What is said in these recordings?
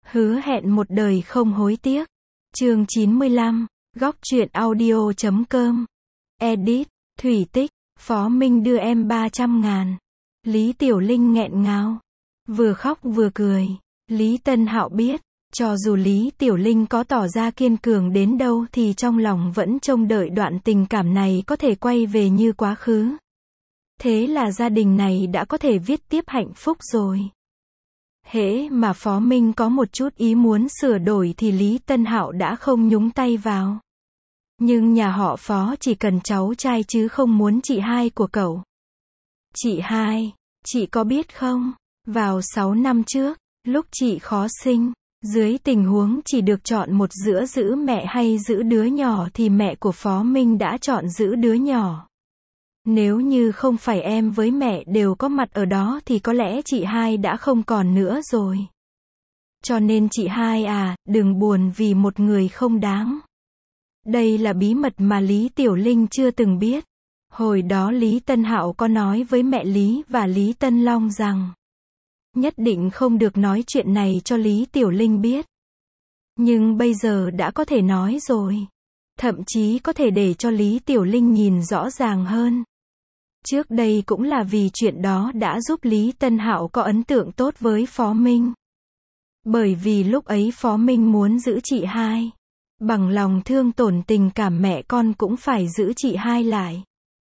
Hứa hẹn một đời không hối tiếc. Chương 95, góc truyện audio.com. Edit, Thủy Tích, Phó Minh đưa em 300.000. Lý Tiểu Linh nghẹn ngào, vừa khóc vừa cười. Lý Tân Hạo biết, cho dù Lý Tiểu Linh có tỏ ra kiên cường đến đâu thì trong lòng vẫn trông đợi đoạn tình cảm này có thể quay về như quá khứ. Thế là gia đình này đã có thể viết tiếp hạnh phúc rồi. Hễ mà Phó Minh có một chút ý muốn sửa đổi thì Lý Tân Hạo đã không nhúng tay vào. Nhưng nhà họ Phó chỉ cần cháu trai chứ không muốn chị hai của cậu. Chị hai, chị có biết không, vào 6 năm trước, lúc chị khó sinh, dưới tình huống chỉ được chọn một giữa giữ mẹ hay giữ đứa nhỏ thì mẹ của Phó Minh đã chọn giữ đứa nhỏ. Nếu như không phải em với mẹ đều có mặt ở đó thì có lẽ chị hai đã không còn nữa rồi. Cho nên chị hai à, đừng buồn vì một người không đáng. Đây là bí mật mà Lý Tiểu Linh chưa từng biết. Hồi đó Lý Tân Hạo có nói với mẹ Lý và Lý Tân Long rằng nhất định không được nói chuyện này cho Lý Tiểu Linh biết. Nhưng bây giờ đã có thể nói rồi. Thậm chí có thể để cho Lý Tiểu Linh nhìn rõ ràng hơn. Trước đây cũng là vì chuyện đó đã giúp Lý Tân Hạo có ấn tượng tốt với Phó Minh. Bởi vì lúc ấy Phó Minh muốn giữ chị hai. Bằng lòng thương tổn tình cảm mẹ con cũng phải giữ chị hai lại.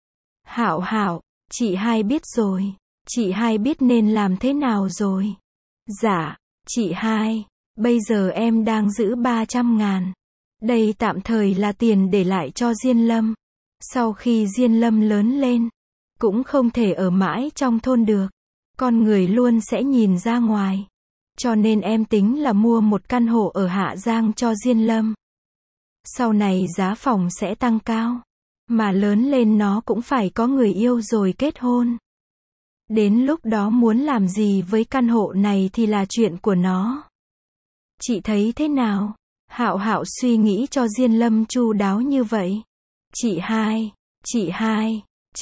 Hạo Hạo, chị hai biết rồi. Chị hai biết nên làm thế nào rồi. Dạ, chị hai, bây giờ em đang giữ 300.000. Đây tạm thời là tiền để lại cho Diên Lâm. Sau khi Diên Lâm lớn lên, cũng không thể ở mãi trong thôn được. Con người luôn sẽ nhìn ra ngoài. Cho nên em tính là mua một căn hộ ở Hạ Giang cho Diên Lâm. Sau này giá phòng sẽ tăng cao. Mà lớn lên nó cũng phải có người yêu rồi kết hôn. Đến lúc đó muốn làm gì với căn hộ này thì là chuyện của nó. Chị thấy thế nào? Hạo Hạo suy nghĩ cho Diên Lâm chu đáo như vậy. Chị hai,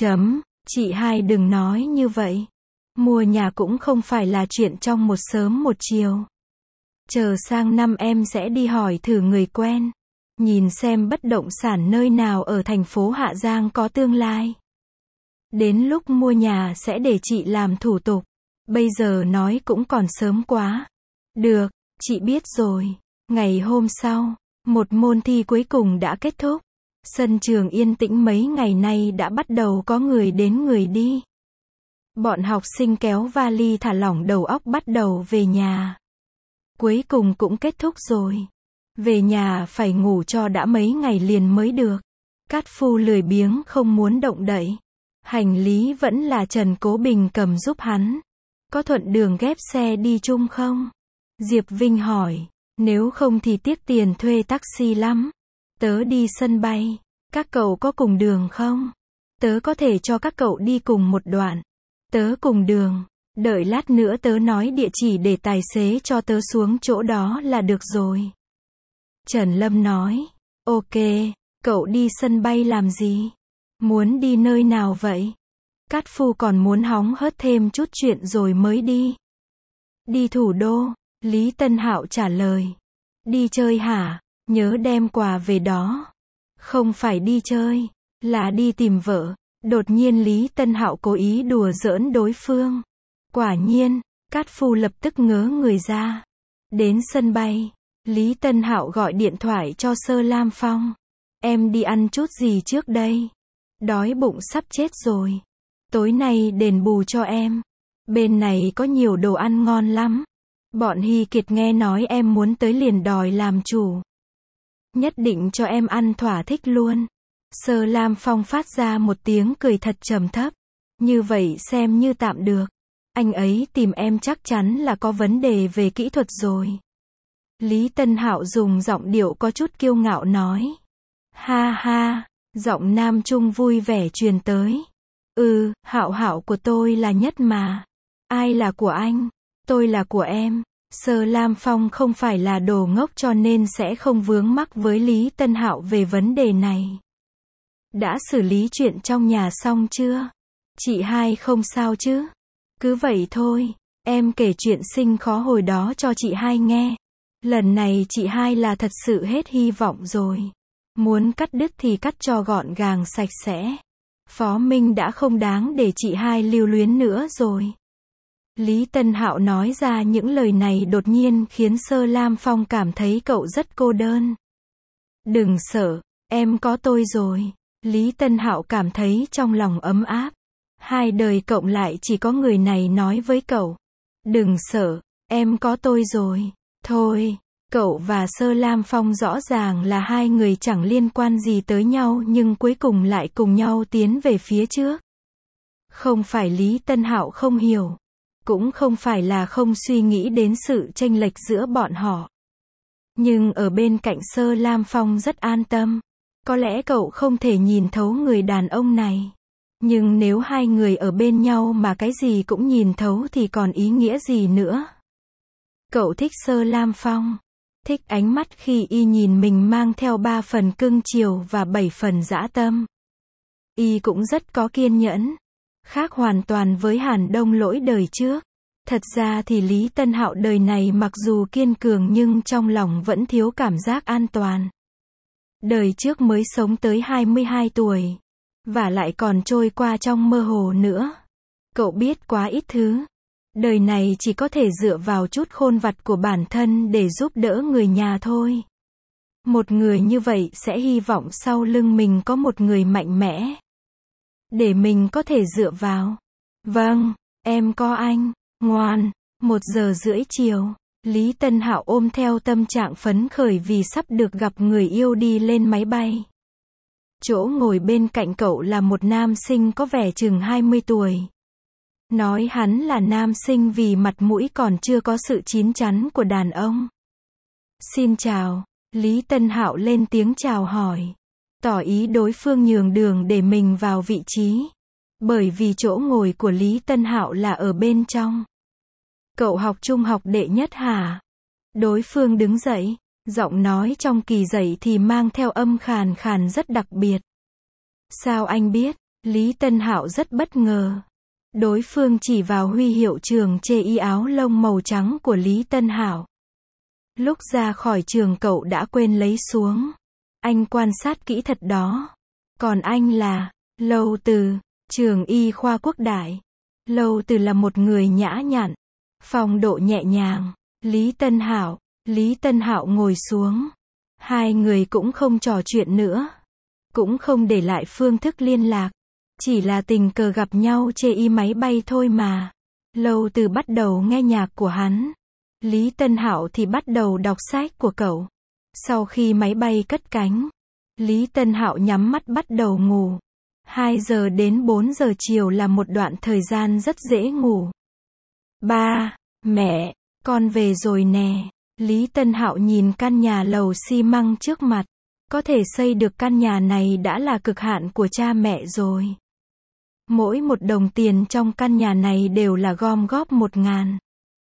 chị hai đừng nói như vậy. Mua nhà cũng không phải là chuyện trong một sớm một chiều. Chờ sang năm em sẽ đi hỏi thử người quen. Nhìn xem bất động sản nơi nào ở thành phố Hạ Giang có tương lai. Đến lúc mua nhà sẽ để chị làm thủ tục. Bây giờ nói cũng còn sớm quá. Được, chị biết rồi. Ngày hôm sau, một môn thi cuối cùng đã kết thúc. Sân trường yên tĩnh mấy ngày nay đã bắt đầu có người đến người đi. Bọn học sinh kéo vali thả lỏng đầu óc bắt đầu về nhà. Cuối cùng cũng kết thúc rồi. Về nhà phải ngủ cho đã mấy ngày liền mới được. Cát Phu lười biếng không muốn động đậy. Hành lý vẫn là Trần Cố Bình cầm giúp hắn. Có thuận đường ghép xe đi chung không? Diệp Vinh hỏi. Nếu không thì tiếc tiền thuê taxi lắm. Tớ đi sân bay. Các cậu có cùng đường không? Tớ có thể cho các cậu đi cùng một đoạn. Tớ cùng đường. Đợi lát nữa tớ nói địa chỉ để tài xế cho tớ xuống chỗ đó là được rồi. Trần Lâm nói. Ok, cậu đi sân bay làm gì? Muốn đi nơi nào vậy? Cát Phu còn muốn hóng hớt thêm chút chuyện rồi mới đi. Đi thủ đô, Lý Tân Hạo trả lời. Đi chơi hả? Nhớ đem quà về đó. Không phải đi chơi, là đi tìm vợ. Đột nhiên Lý Tân Hạo cố ý đùa giỡn đối phương. Quả nhiên, Cát Phu lập tức ngớ người ra. Đến sân bay, Lý Tân Hạo gọi điện thoại cho Sơ Lam Phong. Em đi ăn chút gì trước đây? Đói bụng sắp chết rồi. Tối nay đền bù cho em. Bên này có nhiều đồ ăn ngon lắm. Bọn Hy Kiệt nghe nói em muốn tới liền đòi làm chủ. Nhất định cho em ăn thỏa thích luôn. Sơ Lam Phong phát ra một tiếng cười thật trầm thấp. Như vậy xem như tạm được. Anh ấy tìm em chắc chắn là có vấn đề về kỹ thuật rồi. Lý Tân Hạo dùng giọng điệu có chút kiêu ngạo nói. Ha ha, giọng nam trung vui vẻ truyền tới. Hạo Hạo của tôi là nhất mà. Ai là của anh? Tôi là của em. Sơ Lam Phong không phải là đồ ngốc cho nên sẽ không vướng mắc với Lý Tân Hạo về vấn đề này. Đã xử lý chuyện trong nhà xong chưa? Chị hai không sao chứ? Cứ vậy thôi, em kể chuyện sinh khó hồi đó cho chị hai nghe. Lần này chị hai là thật sự hết hy vọng rồi. Muốn cắt đứt thì cắt cho gọn gàng sạch sẽ. Phó Minh đã không đáng để chị hai lưu luyến nữa rồi. Lý Tân Hạo nói ra những lời này đột nhiên khiến Sơ Lam Phong cảm thấy cậu rất cô đơn. Đừng sợ, em có tôi rồi. Lý Tân Hạo cảm thấy trong lòng ấm áp. Hai đời cộng lại chỉ có người này nói với cậu. Đừng sợ, em có tôi rồi. Thôi, cậu và Sơ Lam Phong rõ ràng là hai người chẳng liên quan gì tới nhau nhưng cuối cùng lại cùng nhau tiến về phía trước. Không phải Lý Tân Hạo không hiểu. Cũng không phải là không suy nghĩ đến sự chênh lệch giữa bọn họ. Nhưng ở bên cạnh Sơ Lam Phong rất an tâm. Có lẽ cậu không thể nhìn thấu người đàn ông này. Nhưng nếu hai người ở bên nhau mà cái gì cũng nhìn thấu thì còn ý nghĩa gì nữa. Cậu thích Sơ Lam Phong. Thích ánh mắt khi y nhìn mình mang theo 3 phần cưng chiều và 7 phần dã tâm. Y cũng rất có kiên nhẫn. Khác hoàn toàn với Hàn Đông Lỗi đời trước. Thật ra thì Lý Tân Hạo đời này mặc dù kiên cường nhưng trong lòng vẫn thiếu cảm giác an toàn. Đời trước mới sống tới 22 tuổi. Và lại còn trôi qua trong mơ hồ nữa. Cậu biết quá ít thứ. Đời này chỉ có thể dựa vào chút khôn vặt của bản thân để giúp đỡ người nhà thôi. Một người như vậy sẽ hy vọng sau lưng mình có một người mạnh mẽ. Để mình có thể dựa vào. Vâng, em có anh. Ngoan. 1:30 chiều. Lý Tân Hạo ôm theo tâm trạng phấn khởi vì sắp được gặp người yêu đi lên máy bay. Chỗ ngồi bên cạnh cậu là một nam sinh có vẻ chừng 20 tuổi. Nói hắn là nam sinh vì mặt mũi còn chưa có sự chín chắn của đàn ông. Xin chào. Lý Tân Hạo lên tiếng chào hỏi. Tỏ ý đối phương nhường đường để mình vào vị trí. Bởi vì chỗ ngồi của Lý Tân Hạo là ở bên trong. Cậu học trung học đệ nhất hả? Đối phương đứng dậy. Giọng nói trong kỳ dậy thì mang theo âm khàn khàn rất đặc biệt. Sao anh biết? Lý Tân Hạo rất bất ngờ. Đối phương chỉ vào huy hiệu trường chê y áo lông màu trắng của Lý Tân Hạo. Lúc ra khỏi trường cậu đã quên lấy xuống. Anh quan sát kỹ thật đó. Còn anh là Lâu Từ, trường y khoa Quốc Đại. Lâu Từ là một người nhã nhặn, phong độ nhẹ nhàng. Lý Tân Hạo ngồi xuống. Hai người cũng không trò chuyện nữa. Cũng không để lại phương thức liên lạc. Chỉ là tình cờ gặp nhau chê y máy bay thôi mà. Lâu Từ bắt đầu nghe nhạc của hắn. Lý Tân Hạo thì bắt đầu đọc sách của cậu. Sau khi máy bay cất cánh, Lý Tân Hạo nhắm mắt bắt đầu ngủ. 2 giờ đến 4 giờ chiều là một đoạn thời gian rất dễ ngủ. Ba, mẹ, con về rồi nè. Lý Tân Hạo nhìn căn nhà lầu xi măng trước mặt. Có thể xây được căn nhà này đã là cực hạn của cha mẹ rồi. Mỗi một đồng tiền trong căn nhà này đều là gom góp 1.000,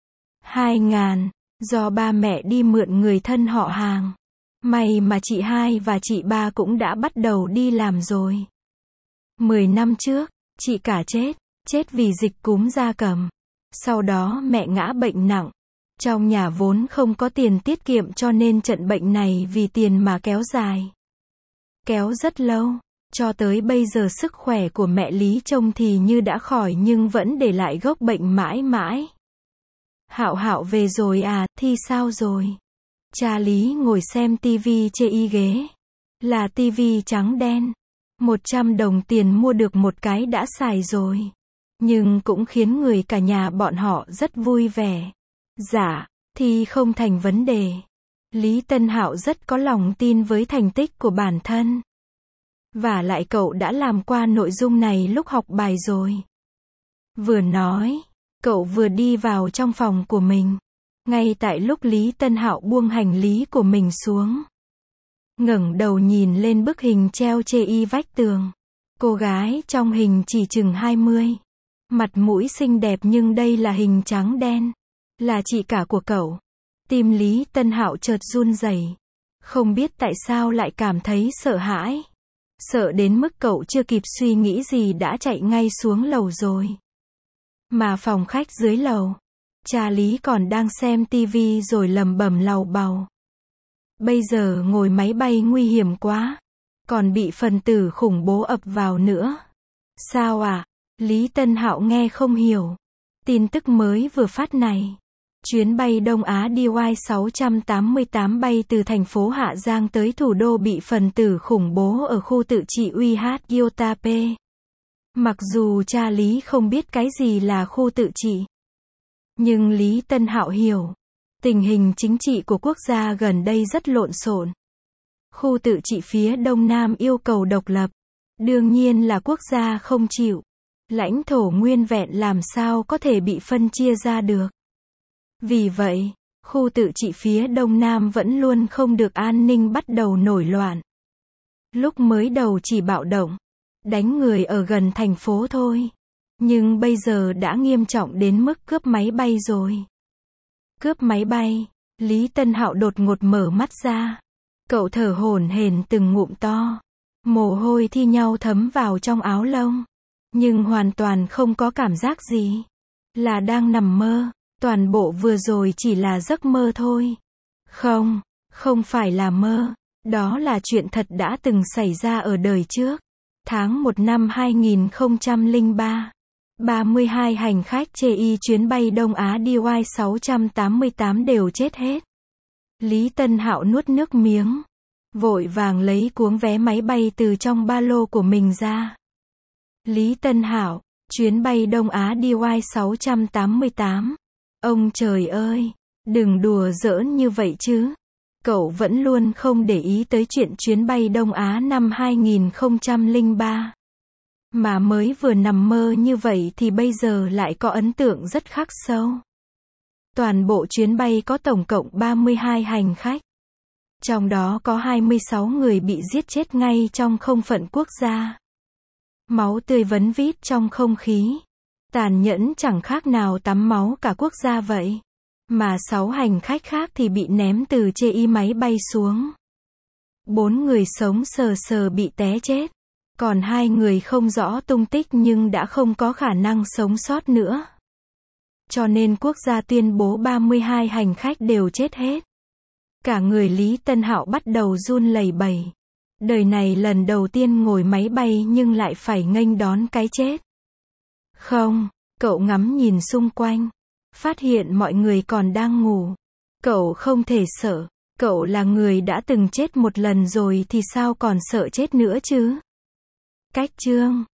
2.000, do ba mẹ đi mượn người thân họ hàng. May mà chị hai và chị ba cũng đã bắt đầu đi làm rồi. 10 năm trước, chị cả chết vì dịch cúm gia cầm. Sau đó mẹ ngã bệnh nặng. Trong nhà vốn không có tiền tiết kiệm cho nên trận bệnh này vì tiền mà kéo dài. Kéo rất lâu. Cho tới bây giờ sức khỏe của mẹ Lý trông thì như đã khỏi nhưng vẫn để lại gốc bệnh mãi mãi. Hạo Hạo về rồi à, thi sao rồi? Cha Lý ngồi xem tivi chê y ghế. Là tivi trắng đen. 100 đồng tiền mua được một cái đã xài rồi. Nhưng cũng khiến người cả nhà bọn họ rất vui vẻ. Dạ, thi không thành vấn đề. Lý Tân Hạo rất có lòng tin với thành tích của bản thân. Và lại cậu đã làm qua nội dung này lúc học bài rồi. Vừa nói, cậu vừa đi vào trong phòng của mình. Ngay tại lúc Lý Tân Hạo buông hành lý của mình xuống. Ngẩng đầu nhìn lên bức hình treo chê y vách tường. Cô gái trong hình chỉ chừng 20. Mặt mũi xinh đẹp nhưng đây là hình trắng đen. Là chị cả của cậu. Tim Lý Tân Hạo chợt run rẩy. Không biết tại sao lại cảm thấy sợ hãi. Sợ đến mức cậu chưa kịp suy nghĩ gì đã chạy ngay xuống lầu rồi. Mà phòng khách dưới lầu. Cha Lý còn đang xem tivi rồi lẩm bẩm lầu bầu. Bây giờ ngồi máy bay nguy hiểm quá. Còn bị phần tử khủng bố ập vào nữa. Sao ạ? Lý Tân Hạo nghe không hiểu. Tin tức mới vừa phát này. Chuyến bay Đông Á DY688 bay từ thành phố Hạ Giang tới thủ đô bị phần tử khủng bố ở khu tự trị Uyghur. Mặc dù cha Lý không biết cái gì là khu tự trị. Nhưng Lý Tân Hạo hiểu. Tình hình chính trị của quốc gia gần đây rất lộn xộn. Khu tự trị phía Đông Nam yêu cầu độc lập. Đương nhiên là quốc gia không chịu. Lãnh thổ nguyên vẹn làm sao có thể bị phân chia ra được. Vì vậy, khu tự trị phía Đông Nam vẫn luôn không được an ninh bắt đầu nổi loạn. Lúc mới đầu chỉ bạo động, đánh người ở gần thành phố thôi. Nhưng bây giờ đã nghiêm trọng đến mức cướp máy bay rồi. Cướp máy bay, Lý Tân Hạo đột ngột mở mắt ra. Cậu thở hổn hển từng ngụm to. Mồ hôi thi nhau thấm vào trong áo lông. Nhưng hoàn toàn không có cảm giác gì. Là đang nằm mơ. Toàn bộ vừa rồi chỉ là giấc mơ thôi. Không, không phải là mơ. Đó là chuyện thật đã từng xảy ra ở đời trước. Tháng 1 năm 2003. 32 hành khách chê chuyến bay Đông Á DY688 đều chết hết. Lý Tân Hạo nuốt nước miếng. Vội vàng lấy cuống vé máy bay từ trong ba lô của mình ra. Lý Tân Hạo, chuyến bay Đông Á DY688. Ông trời ơi, đừng đùa giỡn như vậy chứ. Cậu vẫn luôn không để ý tới chuyện chuyến bay Đông Á năm 2003. Mà mới vừa nằm mơ như vậy thì bây giờ lại có ấn tượng rất khắc sâu. Toàn bộ chuyến bay có tổng cộng 32 hành khách. Trong đó có 26 người bị giết chết ngay trong không phận quốc gia. Máu tươi vấn vít trong không khí. Tàn nhẫn chẳng khác nào tắm máu cả quốc gia vậy. Mà 6 hành khách khác thì bị ném từ trên máy bay xuống. 4 người sống sờ sờ bị té chết. Còn 2 người không rõ tung tích nhưng đã không có khả năng sống sót nữa. Cho nên quốc gia tuyên bố 32 hành khách đều chết hết. Cả người Lý Tân Hạo bắt đầu run lẩy bẩy. Đời này lần đầu tiên ngồi máy bay nhưng lại phải nghênh đón cái chết. Không, cậu ngắm nhìn xung quanh. Phát hiện mọi người còn đang ngủ. Cậu không thể sợ. Cậu là người đã từng chết một lần rồi thì sao còn sợ chết nữa chứ? Cách chương